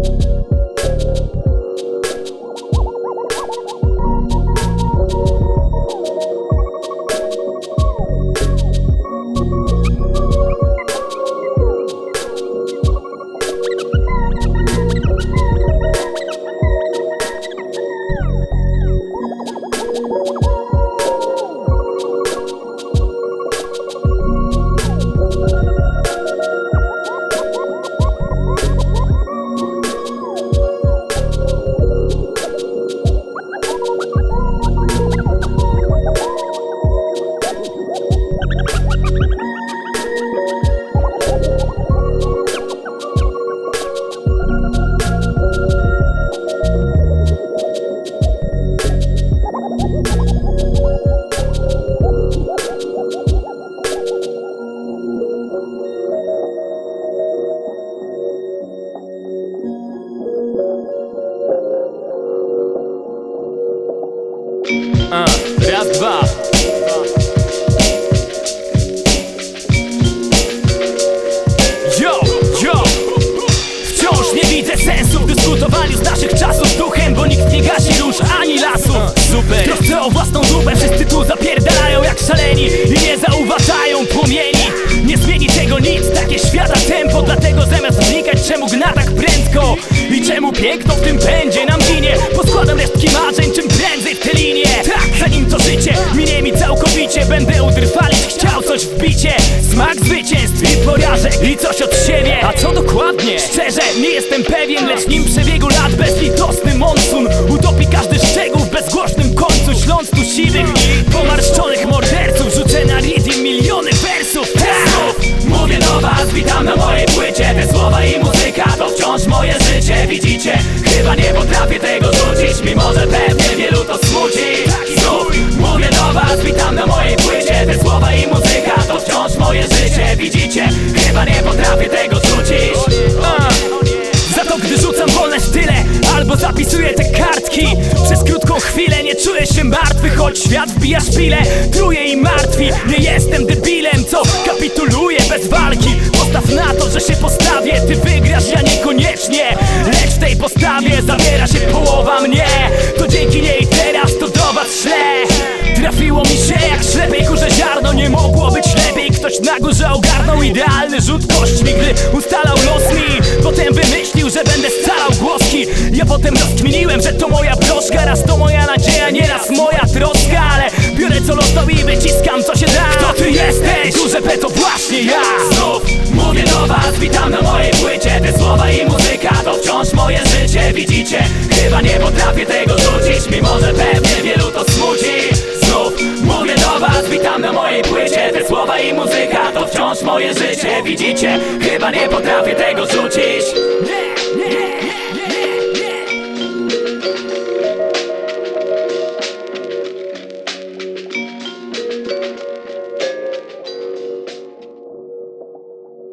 Raz, dwa. Yo, yo. Wciąż nie widzę sensu w dyskutowaniu z naszych czasów z duchem, bo nikt nie gasi róż ani lasów. Super. W trosce o własną dupę wszyscy tu zapierdalają jak szaleni i nie zauważają płomieni. Nie zmieni tego nic, takie świata tempo. Dlatego zamiast wnikać czemu gna tak prędko i czemu piękno w tym pędzie nam ginie, poskładam resztki marzeń czym prędzej w tę linię. Tak, zanim to życie minie mi całkowicie, będę utrwalić chciał coś w bicie. Smak zwycięstw i porażek i coś od siebie. A co dokładnie? Szczerze nie jestem pewien, lecz nim przebiegu lat bezlitosny monsun utopi każdy szczegół w bezgłośnym końcu. Śląc tu siwych i pomarszczonych morderców, rzucę na rytm miliony wersów. Mówię do was, witam na mojej płycie. Te słowa i muzyka to wciąż moje życie. Widzicie? Chyba nie potrafię tego rzucić, mimo że pewnie wielu to smuci. Mówię do was, witam na mojej płycie. Te słowa i muzyka to wciąż moje życie. Widzicie? Chyba nie potrafię tego rzucić. Za to gdy rzucam wolne style albo zapisuję te kartki, przez krótką chwilę nie czuję się martwy, choć świat wbija szpilę, truje i martwi. Nie jestem debilem, co kapituluje bez walki. Postaw na to, że się postawię, ty wygrasz, ja niekoniecznie. Lecz w tej postawie zabiera się połowa mnie. To dzięki niej teraz to do was szle. Trafiło mi się jak ślepej kurze ziarno. Nie mogło być lepiej, ktoś na górze ogarnął idealny rzut kośćmi, gdy ustalał los mi. Potem wymyślił, że będę scalał głoski. Ja potem rozkminiłem, że to moja broszka. Raz to moja nadzieja, nieraz moja troska. Ale biorę co losowo i wyciskam co się da. Kto ty jesteś? Duże P to właśnie ja. Znów mówię do was, witam na mojej płycie. Te słowa i muzyka to wciąż moje życie. Widzicie? Chyba nie potrafię tego rzucić, mimo że pewnie wielu to smuci. Znów mówię do was, witam na mojej płycie. Te słowa i muzyka to wciąż moje życie. Widzicie? Chyba nie potrafię tego rzucić.